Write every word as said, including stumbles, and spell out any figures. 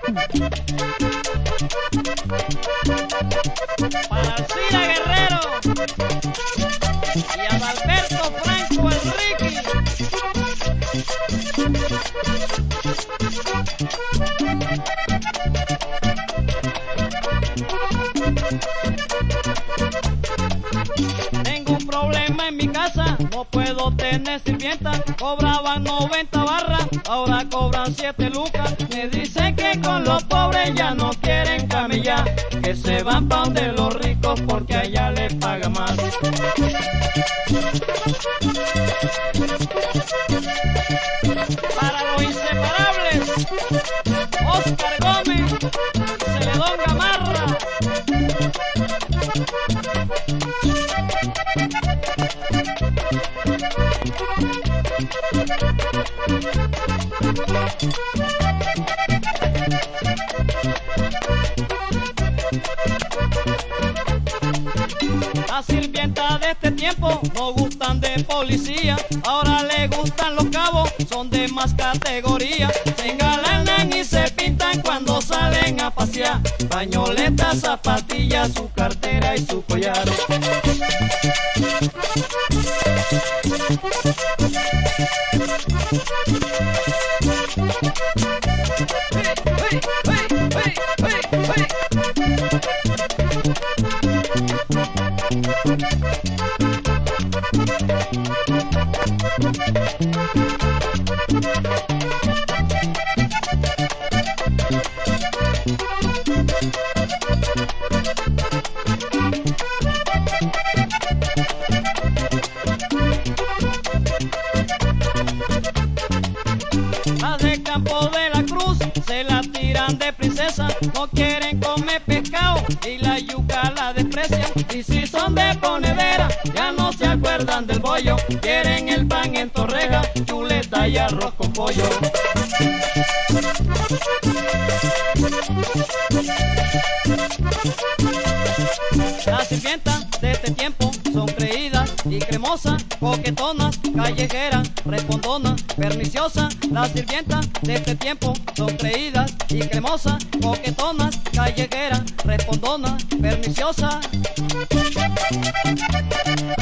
Para Alcira Guerrero y Adalberto Franco el Ricky. Tengo un problema en mi casa, no puedo tener sirvienta. Cobraban noventa barras, ahora cobran siete lucas. Me dicen que con los pobres ya no quieren camellar, que se van pa' donde los ricos porque allá les pagan más. Para los inseparables, Oscar Gómez y Celedón Gamarra. Las sirvientas de este tiempo no gustan de policía, ahora le gustan los cabos, son de más categoría. Se engalanan y se pintan cuando salen a pasear, pañoletas, zapatillas, su cartera y su collar. Hey, hey, hey, hey, hey, hey. Las de Campo de la Cruz se la tiran de princesa, no quieren comer pescado y la yuca la desprecian. Y si son de Ponedera ya no se acuerdan del bollo, quieren el pan en torreja, chuleta y arroz con pollo. Las sirvientas de este tiempo son creídas y cremosas, coquetonas, callejeras, respondonas, perniciosas. Las sirvientas de este tiempo son creídas y cremosas, coquetonas, callejeras, respondonas, perniciosas.